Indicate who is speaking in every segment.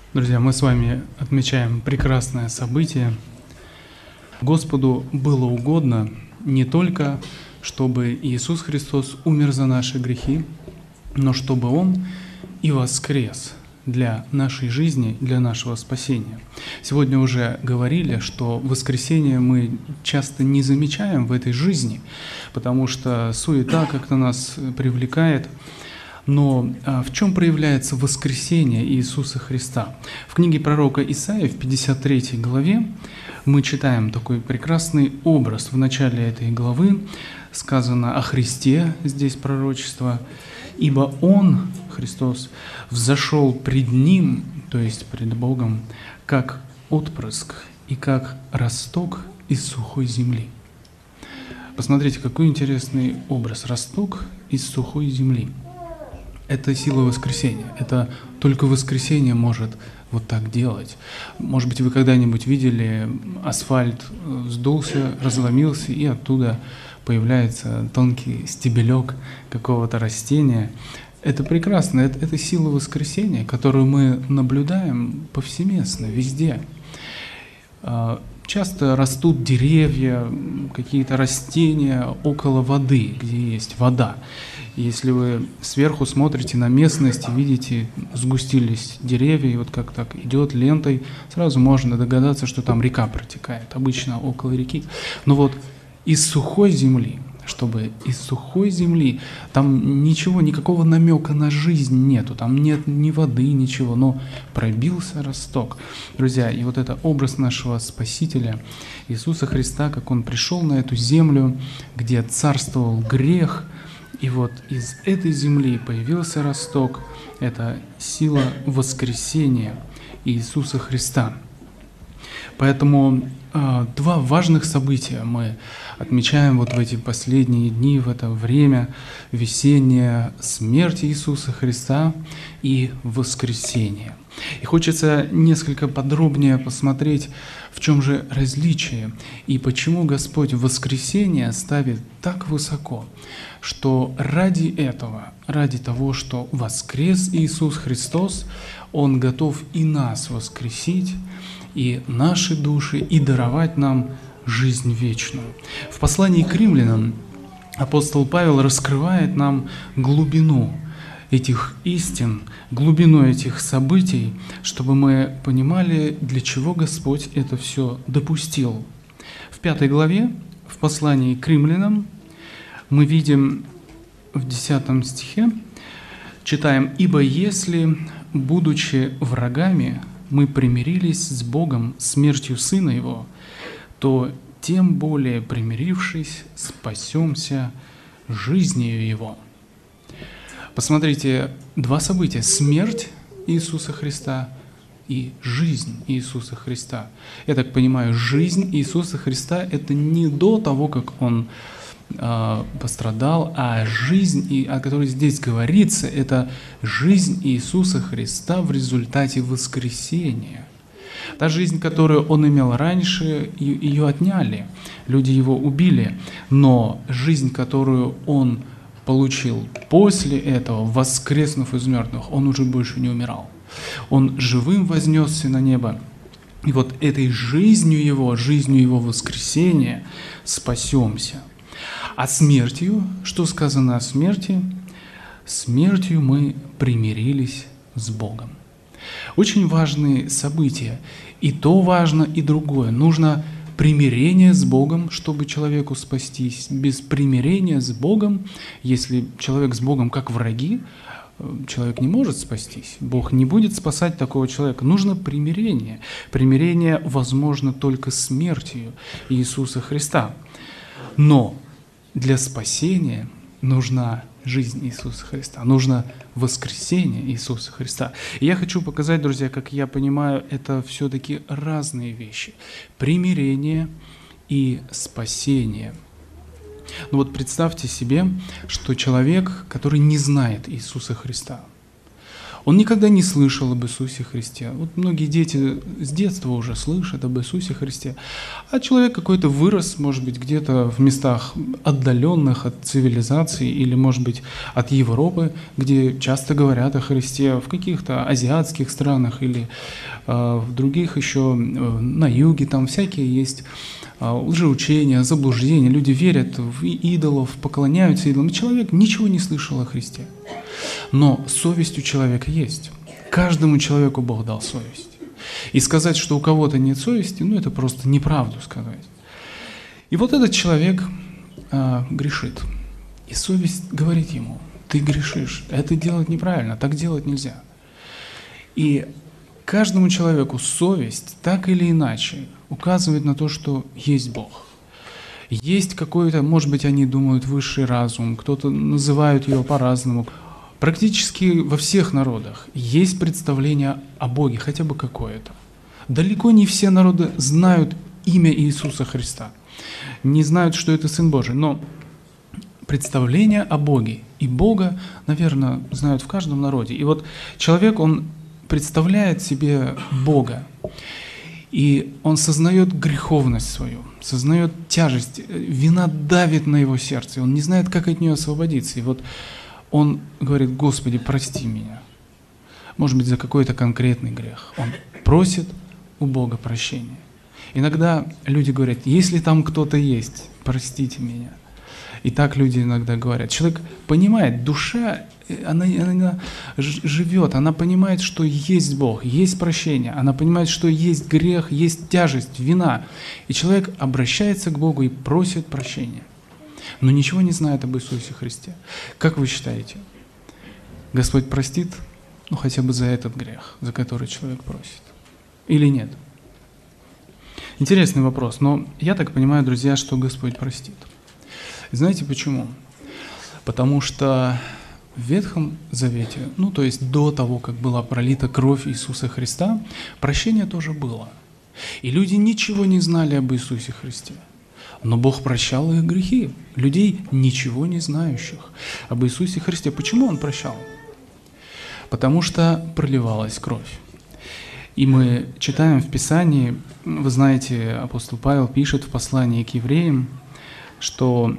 Speaker 1: Друзья, мы с вами отмечаем прекрасное событие. Господу было угодно не только, чтобы Иисус Христос умер за наши грехи, но чтобы Он и воскрес для нашей жизни, для нашего спасения. Сегодня уже говорили, что воскресение мы часто не замечаем в этой жизни, потому что суета как-то нас привлекает. Но в чем проявляется воскресение Иисуса Христа? В книге пророка Исаии в 53 главе мы читаем такой прекрасный образ. В начале этой главы сказано о Христе, здесь пророчество, «Ибо Он, Христос, взошел пред Ним, то есть пред Богом, как отпрыск и как росток из сухой земли». Посмотрите, какой интересный образ. Росток из сухой земли. Это сила воскресения. Это только воскресение может вот так делать. Может быть, вы когда-нибудь видели, асфальт сдулся, разломился, и оттуда появляется тонкий стебелек какого-то растения. Это прекрасно. Это сила воскресения, которую мы наблюдаем повсеместно, везде. Часто растут деревья, какие-то растения около воды, где есть вода. Если вы сверху смотрите на местность и видите, сгустились деревья, и вот как так идет лентой, сразу можно догадаться, что там река протекает, обычно около реки. Но вот из сухой земли, чтобы из сухой земли, там ничего, никакого намека на жизнь нету, там нет ни воды, ничего, но пробился росток. Друзья, и вот это образ нашего Спасителя, Иисуса Христа, как Он пришел на эту землю, где царствовал грех, и вот из этой земли появился росток, это сила воскресения Иисуса Христа. Поэтому два важных события мы отмечаем вот в эти последние дни, в это время весеннее: смерть Иисуса Христа и воскресение. И хочется несколько подробнее посмотреть, в чем же различие и почему Господь воскресение ставит так высоко, что ради этого, ради того, что воскрес Иисус Христос, Он готов и нас воскресить, и наши души, и даровать нам жизнь вечную. В послании к римлянам апостол Павел раскрывает нам глубину этих истин, глубину этих событий, чтобы мы понимали, для чего Господь это все допустил. В 5 главе, в послании к римлянам, мы видим в 10 стихе, читаем: «Ибо если, будучи врагами, мы примирились с Богом смертью Сына Его, то тем более, примирившись, спасемся жизнью Его». Посмотрите, два события: смерть Иисуса Христа и жизнь Иисуса Христа. Я так понимаю, жизнь Иисуса Христа — это не до того, как Он пострадал, а жизнь, о которой здесь говорится, это жизнь Иисуса Христа в результате воскресения. Та жизнь, которую Он имел раньше, ее отняли, люди Его убили, но жизнь, которую Он получил после этого, воскреснув из мертвых, Он уже больше не умирал. Он живым вознесся на небо. И вот этой жизнью Его воскресения спасемся. А смертью, что сказано о смерти? Смертью мы примирились с Богом. Очень важные события. И то важно, и другое. Нужно примирение с Богом, чтобы человеку спастись. Без примирения с Богом, если человек с Богом как враги, человек не может спастись. Бог не будет спасать такого человека. Нужно примирение. Примирение возможно только смертью Иисуса Христа. Но для спасения нужна жизнь Иисуса Христа, нужно воскресение Иисуса Христа. И я хочу показать, друзья, как я понимаю, это все-таки разные вещи. Примирение и спасение. Ну вот представьте себе, что человек, который не знает Иисуса Христа, Он никогда не слышал об Иисусе Христе. Вот многие дети с детства уже слышат об Иисусе Христе, а человек какой-то вырос, может быть, где-то в местах отдаленных от цивилизации или, может быть, от Европы, где часто говорят о Христе, в каких-то азиатских странах или в других еще, на юге, там всякие есть лжеучения, заблуждения, люди верят в идолов, поклоняются идолам. Человек ничего не слышал о Христе. Но совесть у человека есть. Каждому человеку Бог дал совесть. И сказать, что у кого-то нет совести, это просто неправду сказать. И вот этот человек грешит. И совесть говорит ему: ты грешишь, это делать неправильно, так делать нельзя. И каждому человеку совесть так или иначе указывает на то, что есть Бог. Есть какой-то, может быть, они думают, высший разум, кто-то называет его по-разному. Практически во всех народах есть представление о Боге, хотя бы какое-то. Далеко не все народы знают имя Иисуса Христа, не знают, что это Сын Божий, но представление о Боге и Бога, наверное, знают в каждом народе. И вот человек, он представляет себе Бога, и он сознает греховность свою, сознает тяжесть, вина давит на его сердце, он не знает, как от нее освободиться. И вот он говорит: Господи, прости меня. Может быть, за какой-то конкретный грех. Он просит у Бога прощения. Иногда люди говорят: если там кто-то есть, простите меня. И так люди иногда говорят. Человек понимает, душа, она живет, она понимает, что есть Бог, есть прощение, она понимает, что есть грех, есть тяжесть, вина. И человек обращается к Богу и просит прощения, но ничего не знает об Иисусе Христе. Как вы считаете, Господь простит, хотя бы за этот грех, за который человек просит? Или нет? Интересный вопрос, но я так понимаю, друзья, что Господь простит. Знаете почему? Потому что в Ветхом Завете, то есть до того, как была пролита кровь Иисуса Христа, прощение тоже было. И люди ничего не знали об Иисусе Христе. Но Бог прощал их грехи, людей, ничего не знающих об Иисусе Христе. Почему Он прощал? Потому что проливалась кровь. И мы читаем в Писании, вы знаете, апостол Павел пишет в послании к евреям, что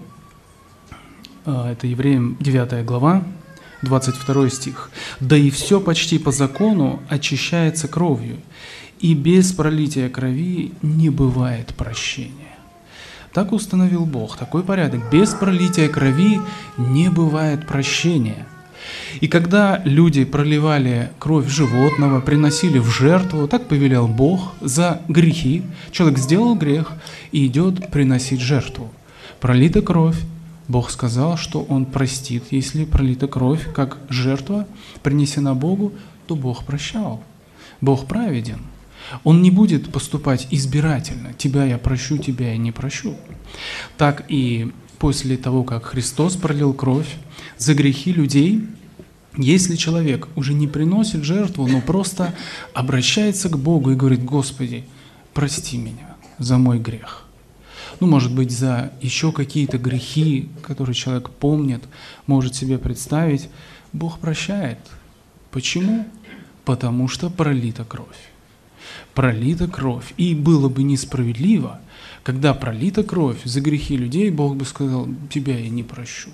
Speaker 1: это Евреям 9 глава, 22 стих. «Да и все почти по закону очищается кровью, и без пролития крови не бывает прощения». Так установил Бог, такой порядок. Без пролития крови не бывает прощения. И когда люди проливали кровь животного, приносили в жертву, так повелел Бог за грехи. Человек сделал грех и идет приносить жертву. Пролита кровь. Бог сказал, что Он простит, если пролита кровь, как жертва принесена Богу, то Бог прощал. Бог праведен. Он не будет поступать избирательно. Тебя я прощу, тебя я не прощу. Так и после того, как Христос пролил кровь за грехи людей, если человек уже не приносит жертву, но просто обращается к Богу и говорит: Господи, прости меня за мой грех. Может быть, за еще какие-то грехи, которые человек помнит, может себе представить, Бог прощает. Почему? Потому что пролита кровь. Пролита кровь. И было бы несправедливо, когда пролита кровь за грехи людей, Бог бы сказал: тебя я не прощу.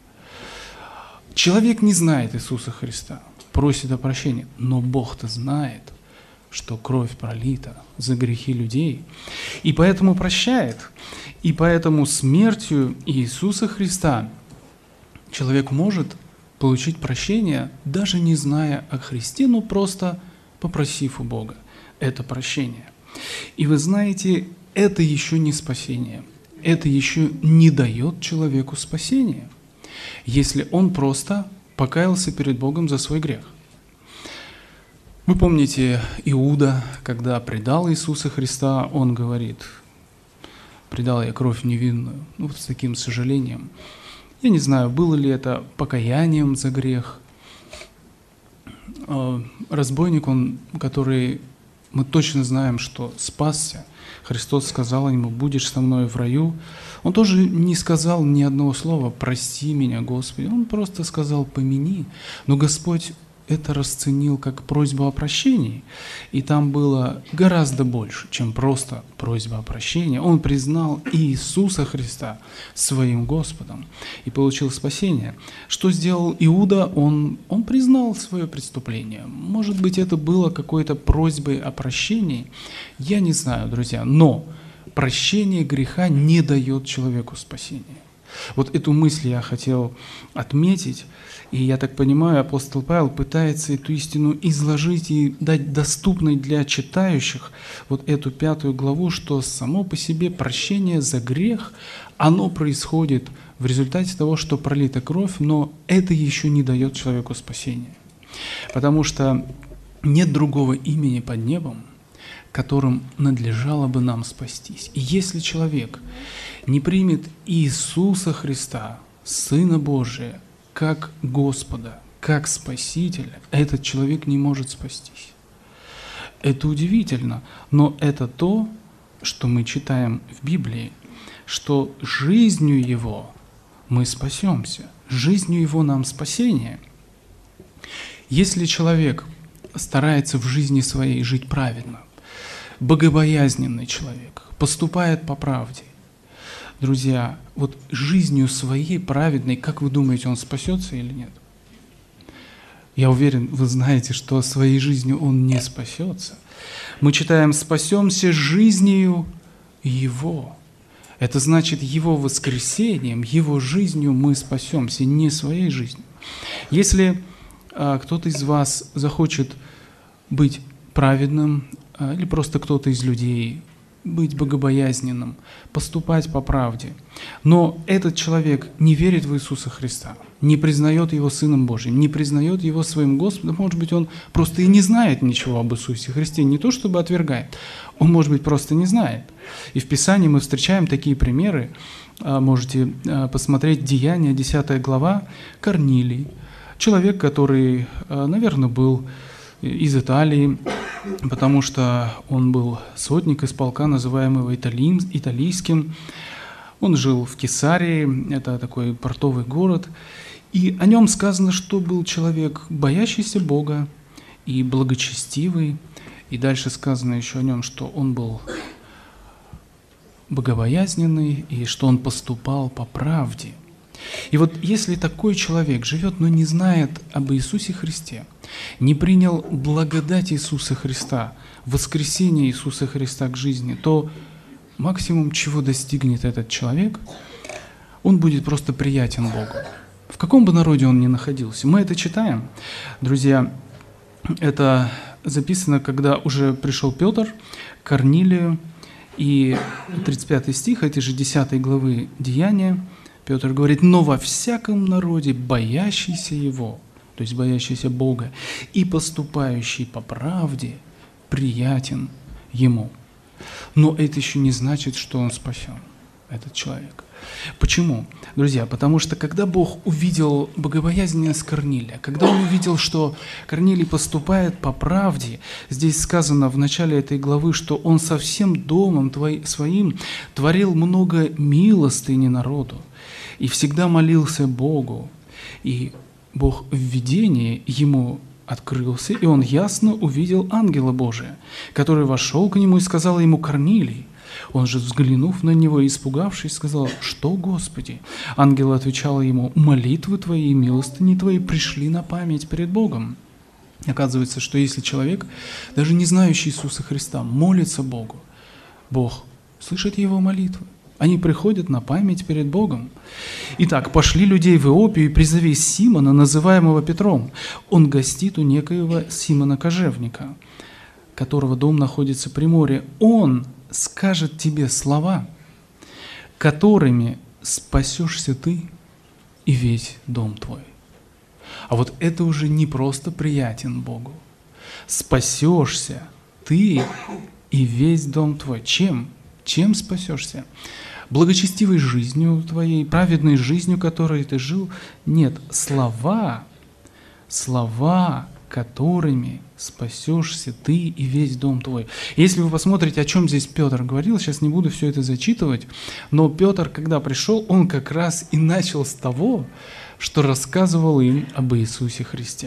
Speaker 1: Человек не знает Иисуса Христа, просит о прощении, но Бог-то знает, что кровь пролита за грехи людей, и поэтому прощает. И поэтому смертью Иисуса Христа человек может получить прощение, даже не зная о Христе, но просто попросив у Бога это прощение. И вы знаете, это еще не спасение, это еще не дает человеку спасения, если он просто покаялся перед Богом за свой грех. Вы помните Иуда, когда предал Иисуса Христа, он говорит: предал я кровь невинную, с таким сожалением. Я не знаю, было ли это покаянием за грех. Разбойник, который мы точно знаем, что спасся, Христос сказал ему: будешь со мной в раю. Он тоже не сказал ни одного слова: прости меня, Господи. Он просто сказал: помяни. Но Господь это расценил как просьбу о прощении, и там было гораздо больше, чем просто просьба о прощении. Он признал Иисуса Христа своим Господом и получил спасение. Что сделал Иуда? Он признал свое преступление. Может быть, это было какой-то просьбой о прощении? Я не знаю, друзья, но прощение греха не дает человеку спасения. Вот эту мысль я хотел отметить, и я так понимаю, апостол Павел пытается эту истину изложить и дать доступной для читающих вот эту 5 главу, что само по себе прощение за грех, оно происходит в результате того, что пролита кровь, но это еще не дает человеку спасения. Потому что нет другого имени под небом, которым надлежало бы нам спастись. И если человек не примет Иисуса Христа, Сына Божия, как Господа, как Спасителя, этот человек не может спастись. Это удивительно, но это то, что мы читаем в Библии, что жизнью Его мы спасемся, жизнью Его нам спасение. Если человек старается в жизни своей жить праведно, богобоязненный человек, поступает по правде, друзья, вот жизнью своей праведной, как вы думаете, он спасется или нет? Я уверен, вы знаете, что своей жизнью он не спасется. Мы читаем «спасемся жизнью Его». Это значит, Его воскресением, Его жизнью мы спасемся, не своей жизнью. Если кто-то из вас захочет быть праведным, или просто кто-то из людей быть богобоязненным, поступать по правде. Но этот человек не верит в Иисуса Христа, не признает Его Сыном Божьим, не признает Его своим Господом. Может быть, он просто и не знает ничего об Иисусе Христе, не то чтобы отвергает, он, может быть, просто не знает. И в Писании мы встречаем такие примеры. Можете посмотреть Деяния, 10 глава, Корнилий. Человек, который, наверное, был из Италии, потому что он был сотник из полка, называемого Италийским. Он жил в Кесарии, это такой портовый город, и о нем сказано, что был человек, боящийся Бога и благочестивый, и дальше сказано еще о нем, что он был богобоязненный и что он поступал по правде. И вот если такой человек живет, но не знает об Иисусе Христе, не принял благодать Иисуса Христа, воскресение Иисуса Христа к жизни, то максимум, чего достигнет этот человек, он будет просто приятен Богу. В каком бы народе он ни находился. Мы это читаем, друзья, это записано, когда уже пришел Петр к Корнилию, и 35 стих этой же 10 главы Деяния, Петр говорит: «Но во всяком народе, боящийся Его, то есть боящийся Бога, и поступающий по правде, приятен Ему». Но это еще не значит, что он спасен, этот человек. Почему? Друзья, потому что когда Бог увидел богобоязненность Корнилия, когда Он увидел, что Корнилий поступает по правде, здесь сказано в начале этой главы, что он со всем домом своим творил много милостыни народу и всегда молился Богу, и Бог в видении ему открылся, и он ясно увидел ангела Божия, который вошел к нему и сказал ему: «Корнилий». Он же, взглянув на него и испугавшись, сказал: «Что, Господи?» Ангел отвечал ему: «Молитвы твои и милостыни твои пришли на память перед Богом». Оказывается, что если человек, даже не знающий Иисуса Христа, молится Богу, Бог слышит его молитвы. Они приходят на память перед Богом. Итак, пошли людей в Иопию и призови Симона, называемого Петром. Он гостит у некоего Симона Кожевника, которого дом находится при море. Он скажет тебе слова, которыми спасешься ты и весь дом твой». А вот это уже не просто приятен Богу. Спасешься ты и весь дом твой. Чем? Чем спасешься? Благочестивой жизнью твоей, праведной жизнью, которой ты жил? Нет, слова, которыми спасешься ты и весь дом твой. Если вы посмотрите, о чем здесь Петр говорил, сейчас не буду все это зачитывать, но Петр, когда пришел, он как раз и начал с того, что рассказывал им об Иисусе Христе.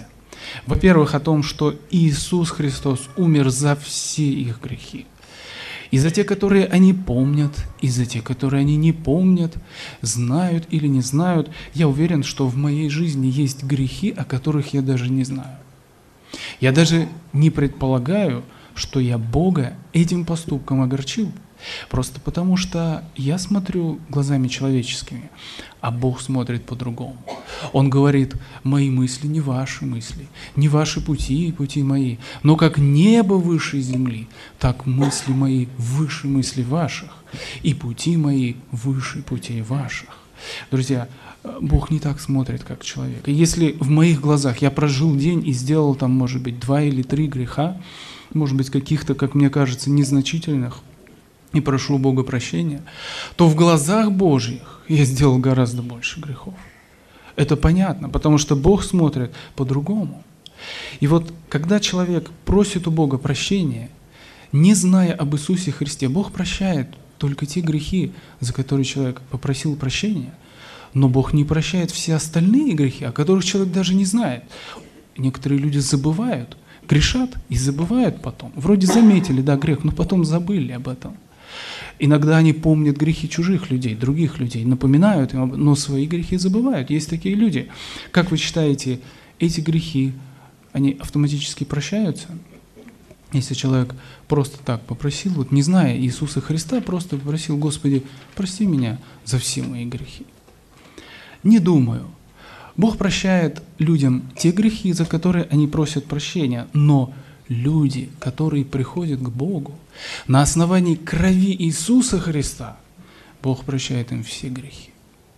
Speaker 1: Во-первых, о том, что Иисус Христос умер за все их грехи. И за те, которые они помнят, и за те, которые они не помнят, знают или не знают. Я уверен, что в моей жизни есть грехи, о которых я даже не знаю. Я даже не предполагаю, что я Бога этим поступком огорчил. Просто потому, что я смотрю глазами человеческими, а Бог смотрит по-другому. Он говорит: мои мысли не ваши мысли, не ваши пути, пути мои, но как небо выше земли, так мысли мои выше мыслей ваших, и пути мои выше путей ваших. Друзья, Бог не так смотрит, как человек. И если в моих глазах я прожил день и сделал там, может быть, 2 или 3 греха, может быть, каких-то, как мне кажется, незначительных, и прошу Бога прощения, то в глазах Божьих я сделал гораздо больше грехов. Это понятно, потому что Бог смотрит по-другому. И вот когда человек просит у Бога прощения, не зная об Иисусе Христе, Бог прощает только те грехи, за которые человек попросил прощения, но Бог не прощает все остальные грехи, о которых человек даже не знает. Некоторые люди забывают, грешат и забывают потом. Вроде заметили, да, грех, но потом забыли об этом. Иногда они помнят грехи чужих людей, других людей, напоминают им, но свои грехи забывают. Есть такие люди. Как вы считаете, эти грехи, они автоматически прощаются? Если человек просто так попросил, вот не зная Иисуса Христа, просто попросил: Господи, прости меня за все мои грехи. Не думаю. Бог прощает людям те грехи, за которые они просят прощения, но люди, которые приходят к Богу на основании крови Иисуса Христа, Бог прощает им все грехи.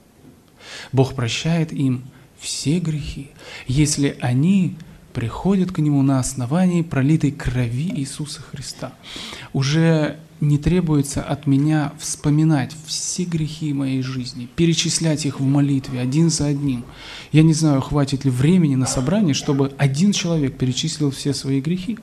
Speaker 1: Бог прощает им все грехи, если они приходят к Нему на основании пролитой крови Иисуса Христа. Уже не требуется от меня вспоминать все грехи моей жизни, перечислять их в молитве один за одним. Я не знаю, хватит ли времени на собрание, чтобы один человек перечислил все свои грехи.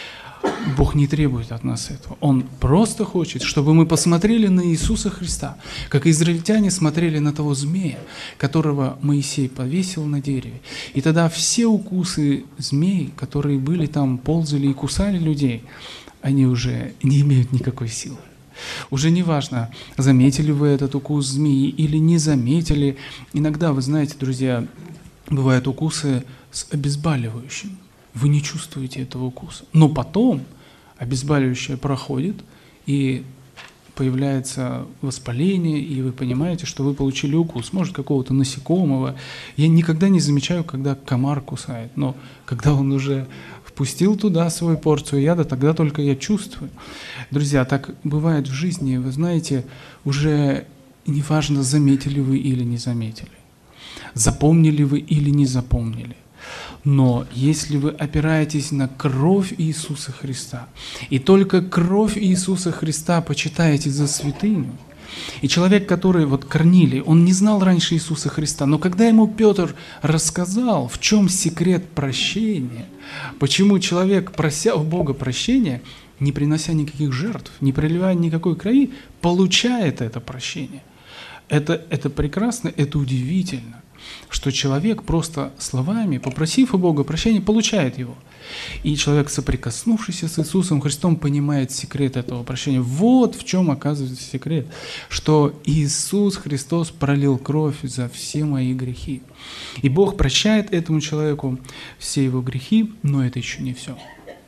Speaker 1: Бог не требует от нас этого. Он просто хочет, чтобы мы посмотрели на Иисуса Христа, как израильтяне смотрели на того змея, которого Моисей повесил на дереве. И тогда все укусы змей, которые были там, ползали и кусали людей, они уже не имеют никакой силы. Уже не важно, заметили вы этот укус змеи или не заметили. Иногда, вы знаете, друзья, бывают укусы с обезболивающим. Вы не чувствуете этого укуса. Но потом обезболивающее проходит, и появляется воспаление, и вы понимаете, что вы получили укус, может, какого-то насекомого. Я никогда не замечаю, когда комар кусает, но когда он уже впустил туда свою порцию яда, тогда только я чувствую. Друзья, так бывает в жизни, вы знаете, уже не важно, заметили вы или не заметили, запомнили вы или не запомнили. Но если вы опираетесь на кровь Иисуса Христа, и только кровь Иисуса Христа почитаете за святыню, и человек, который, вот Корнилий, он не знал раньше Иисуса Христа, но когда ему Петр рассказал, в чем секрет прощения, почему человек, прося у Бога прощения, не принося никаких жертв, не проливая никакой крови, получает это прощение. Это прекрасно, это удивительно, что человек просто словами, попросив у Бога прощения, получает его. И человек, соприкоснувшийся с Иисусом Христом, понимает секрет этого прощения. Вот в чем оказывается секрет, что Иисус Христос пролил кровь за все мои грехи. И Бог прощает этому человеку все его грехи, но это еще не все.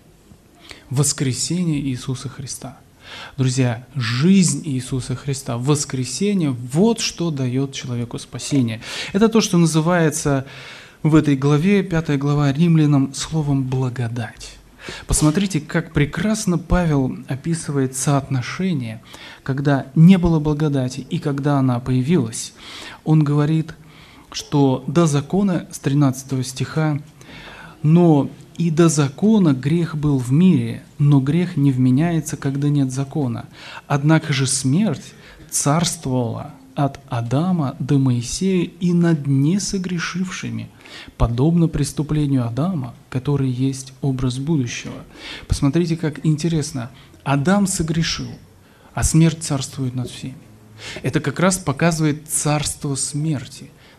Speaker 1: Воскресение Иисуса Христа. Друзья, жизнь Иисуса Христа, воскресение, вот что дает человеку спасение. Это то, что называется в этой главе, 5 глава Римлянам, словом «благодать». Посмотрите, как прекрасно Павел описывает соотношение, когда не было благодати и когда она появилась. Он говорит, что до закона, с 13 стиха, «но и до закона грех был в мире, но грех не вменяется, когда нет закона. Однако же смерть царствовала от Адама до Моисея и над несогрешившими, подобно преступлению Адама, который есть образ будущего». Посмотрите, как интересно. Адам согрешил, а смерть царствует над всеми. Это как раз показывает царство смерти.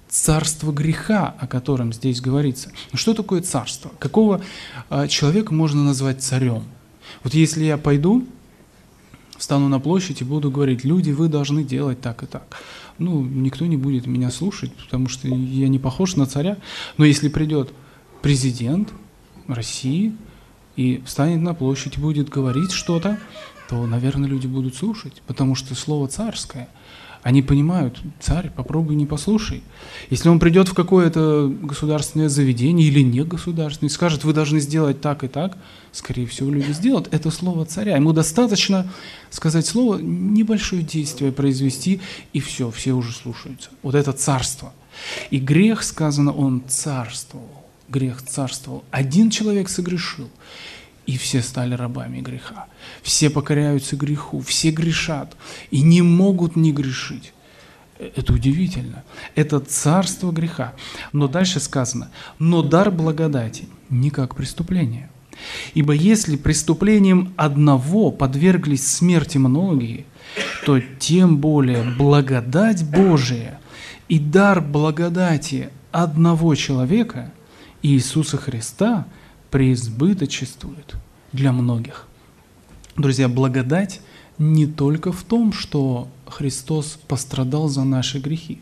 Speaker 1: царство греха, о котором здесь говорится. Но что такое царство? Какого человека можно назвать царем? Вот если я пойду, встану на площадь и буду говорить: люди, вы должны делать так и так. Никто не будет меня слушать, потому что я не похож на царя. Но если придет президент России и встанет на площадь и будет говорить что-то, то, наверное, люди будут слушать, потому что слово царское. Они понимают: царь, попробуй не послушай. Если он придет в какое-то государственное заведение или не государственное и скажет: вы должны сделать так и так, скорее всего, люди сделают. Это слово царя. Ему достаточно сказать слово, небольшое действие произвести, и все уже слушаются. Вот это царство. И грех, сказано, он царствовал. Грех царствовал. Один человек согрешил, и все стали рабами греха. Все покоряются греху, все грешат и не могут не грешить. Это удивительно. Это царство греха. Но дальше сказано: но дар благодати не как преступление. Ибо если преступлением одного подверглись смерти многие, то тем более благодать Божия и дар благодати одного человека, Иисуса Христа, преизбыточествует для многих. Друзья, благодать не только в том, что Христос пострадал за наши грехи.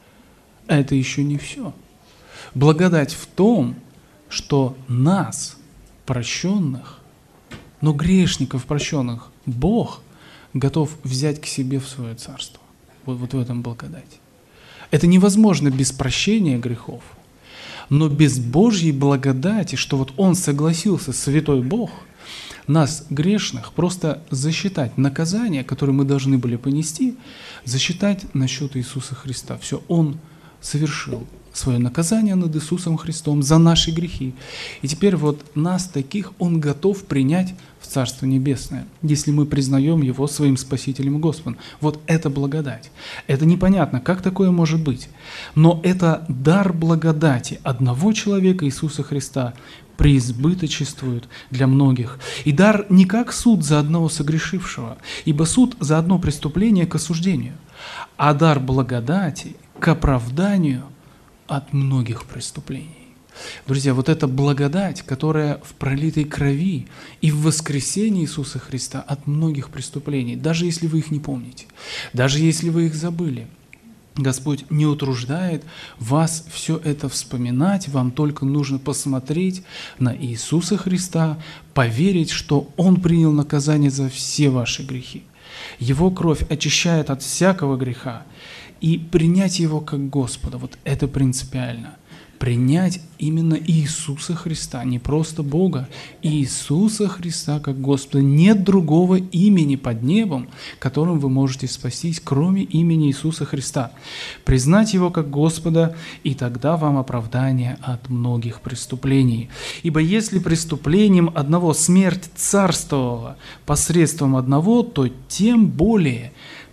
Speaker 1: Это еще не все. Благодать в том, что нас, прощенных, но грешников прощенных, Бог готов взять к себе в свое царство. Вот в этом благодать. Это невозможно без прощения грехов. Но без Божьей благодати, что вот Он согласился, святой Бог, нас, грешных, просто засчитать наказание, которое мы должны были понести, засчитать на счет Иисуса Христа. Все, Он совершил свое наказание над Иисусом Христом за наши грехи. И теперь вот нас таких Он готов принять в Царство Небесное, если мы признаем Его своим Спасителем и Господом. Вот это благодать. Это непонятно, как такое может быть. Но это дар благодати одного человека, Иисуса Христа, преизбыточествует для многих. И дар не как суд за одного согрешившего, ибо суд за одно преступление к осуждению, а дар благодати к оправданию от многих преступлений. Друзья, вот эта благодать, которая в пролитой крови и в воскресении Иисуса Христа от многих преступлений, даже если вы их не помните, даже если вы их забыли, Господь не утруждает вас все это вспоминать, вам только нужно посмотреть на Иисуса Христа, поверить, что Он принял наказание за все ваши грехи. Его кровь очищает от всякого греха, и принять Его как Господа, вот это принципиально. Принять именно Иисуса Христа, не просто Бога, Иисуса Христа как Господа. Нет другого имени под небом, которым вы можете спастись, кроме имени Иисуса Христа. Признать Его как Господа, и тогда вам оправдание от многих преступлений. Ибо если преступлением одного смерть царствовала посредством одного, то тем более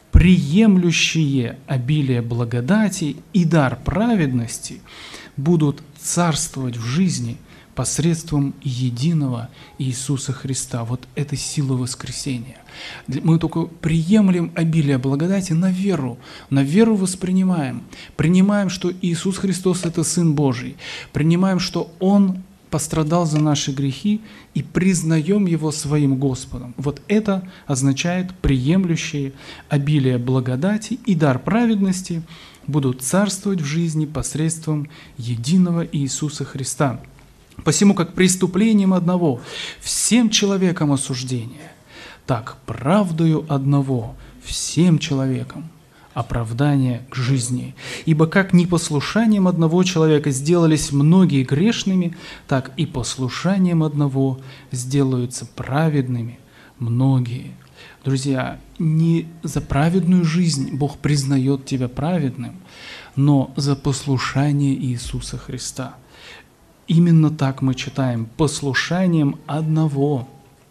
Speaker 1: приемлющие обилие благодати и дар праведности будут царствовать в жизни посредством единого Иисуса Христа. Вот это сила воскресения. Мы только приемлем обилие благодати на веру воспринимаем. Принимаем, что Иисус Христос – это Сын Божий. Принимаем, что Он пострадал за наши грехи, и признаем Его своим Господом. Вот это означает приемлющие обилие благодати и дар праведности будут царствовать в жизни посредством единого Иисуса Христа. Посему как преступлением одного всем человекам осуждение, так правдою одного всем человекам оправдание к жизни. Ибо как непослушанием одного человека сделались многие грешными, так и послушанием одного сделаются праведными многие. Друзья, не за праведную жизнь Бог признает тебя праведным, но за послушание Иисуса Христа. Именно так мы читаем: послушанием одного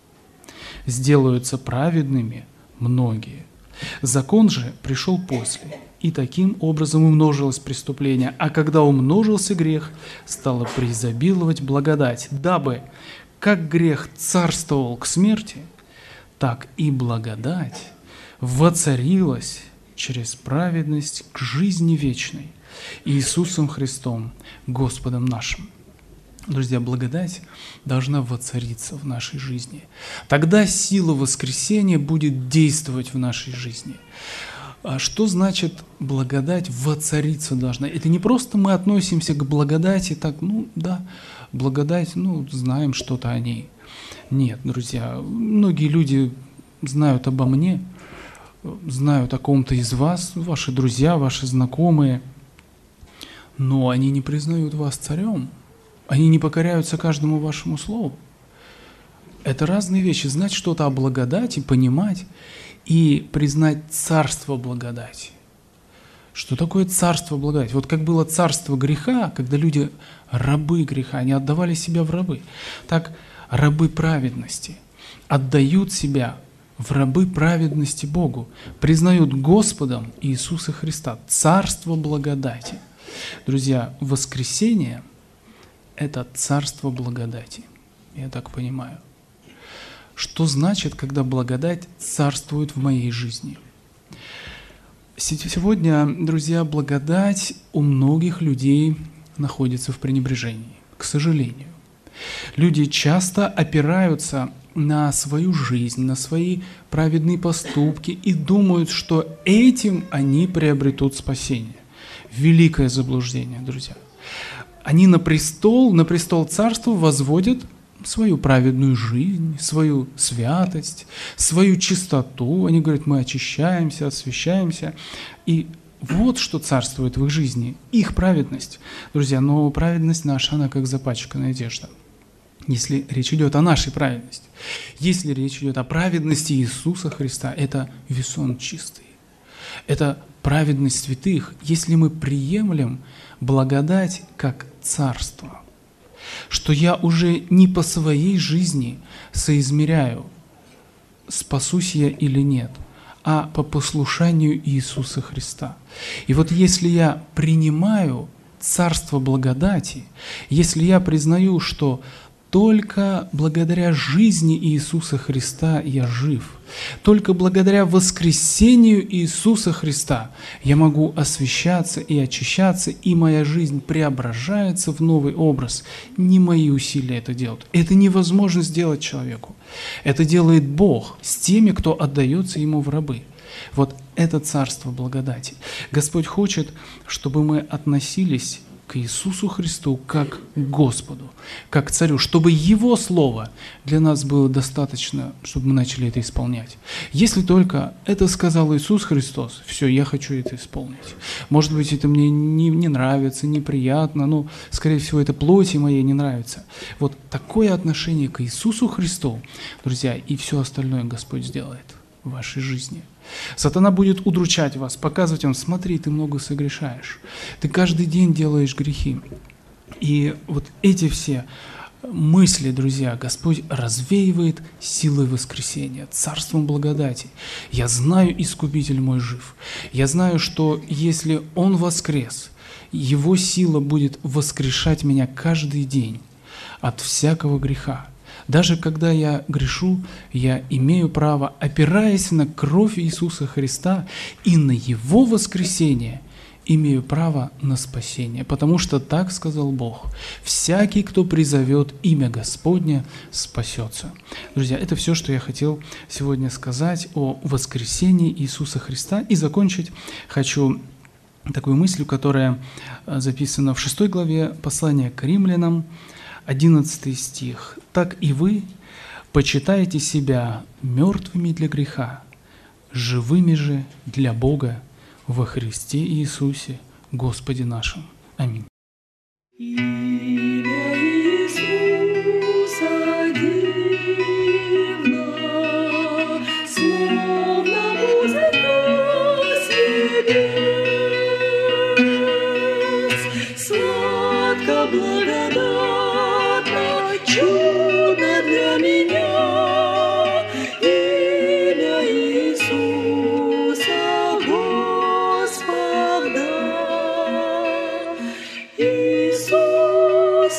Speaker 1: сделаются праведными многие. Закон же пришел после, и таким образом умножилось преступление, а когда умножился грех, стало преизобиловать благодать, дабы, как грех царствовал к смерти, так и благодать воцарилась через праведность к жизни вечной, Иисусом Христом, Господом нашим. Друзья, благодать должна воцариться в нашей жизни. Тогда сила воскресения будет действовать в нашей жизни. А что значит благодать воцариться должна? Это не просто мы относимся к благодати так, благодать, знаем что-то о ней. Нет, друзья, многие люди знают обо мне, знают о ком-то из вас, ваши друзья, ваши знакомые, но они не признают вас царем, они не покоряются каждому вашему слову. Это разные вещи. Знать что-то о благодати, понимать и признать царство благодати. Что такое царство благодати? Вот как было царство греха, когда люди, рабы греха, они отдавали себя в рабы, так рабы праведности отдают себя в рабы праведности Богу, признают Господом Иисуса Христа, царство благодати. Друзья, воскресение – это царство благодати, я так понимаю. Что значит, когда благодать царствует в моей жизни? Сегодня, друзья, благодать у многих людей находится в пренебрежении, к сожалению. Люди часто опираются на свою жизнь, на свои праведные поступки и думают, что этим они приобретут спасение. Великое заблуждение, друзья. Они на престол царства возводят свою праведную жизнь, свою святость, свою чистоту. Они говорят, мы очищаемся, освящаемся. И вот что царствует в их жизни, их праведность. Друзья, но праведность наша, она как запачканная одежда. Если речь идет о нашей праведности. Если речь идет о праведности Иисуса Христа, это весон чистый. Это праведность святых, если мы приемлем благодать как царство. Что я уже не по своей жизни соизмеряю, спасусь я или нет, а по послушанию Иисуса Христа. И вот если я принимаю царство благодати, если я признаю, что только благодаря жизни Иисуса Христа я жив, только благодаря воскресению Иисуса Христа я могу освящаться и очищаться, и моя жизнь преображается в новый образ. Не мои усилия это делают. Это невозможно сделать человеку. Это делает Бог с теми, кто отдается Ему в рабы. Вот это царство благодати. Господь хочет, чтобы мы относились к Иисусу Христу как к Господу, как к Царю, чтобы Его Слово для нас было достаточно, чтобы мы начали это исполнять. Если только это сказал Иисус Христос, все, я хочу это исполнить. Может быть, это мне не нравится, неприятно, но, скорее всего, это плоти моей не нравится. Вот такое отношение к Иисусу Христу, друзья, и все остальное Господь сделает в вашей жизни. Сатана будет удручать вас, показывать вам, смотри, ты много согрешаешь, ты каждый день делаешь грехи. И вот эти все мысли, друзья, Господь развеивает силой воскресения, царством благодати. Я знаю, Искупитель мой жив. Я знаю, что если Он воскрес, Его сила будет воскрешать меня каждый день от всякого греха. Даже когда я грешу, я имею право, опираясь на кровь Иисуса Христа и на Его воскресение, имею право на спасение. Потому что так сказал Бог: «Всякий, кто призовет имя Господне, спасется». Друзья, это все, что я хотел сегодня сказать о воскресении Иисуса Христа. И закончить хочу такой мыслью, которая записана в 6 главе послания к римлянам, 11 стих. «Так и вы почитайте себя мертвыми для греха, живыми же для Бога во Христе Иисусе, Господе нашим». Аминь.
Speaker 2: Чудо для меня, имя Иисуса Господа. Иисус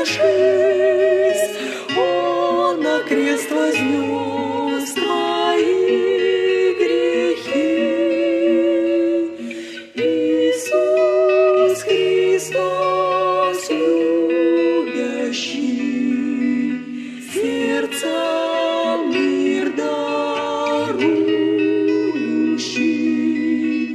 Speaker 2: страшись, Он на крест вознес твои грехи. Иисус Христос любящий, сердцам мир дарующий.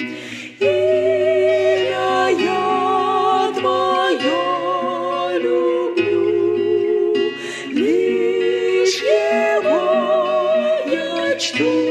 Speaker 2: Имя я Твое люблю, лишь Его я чту.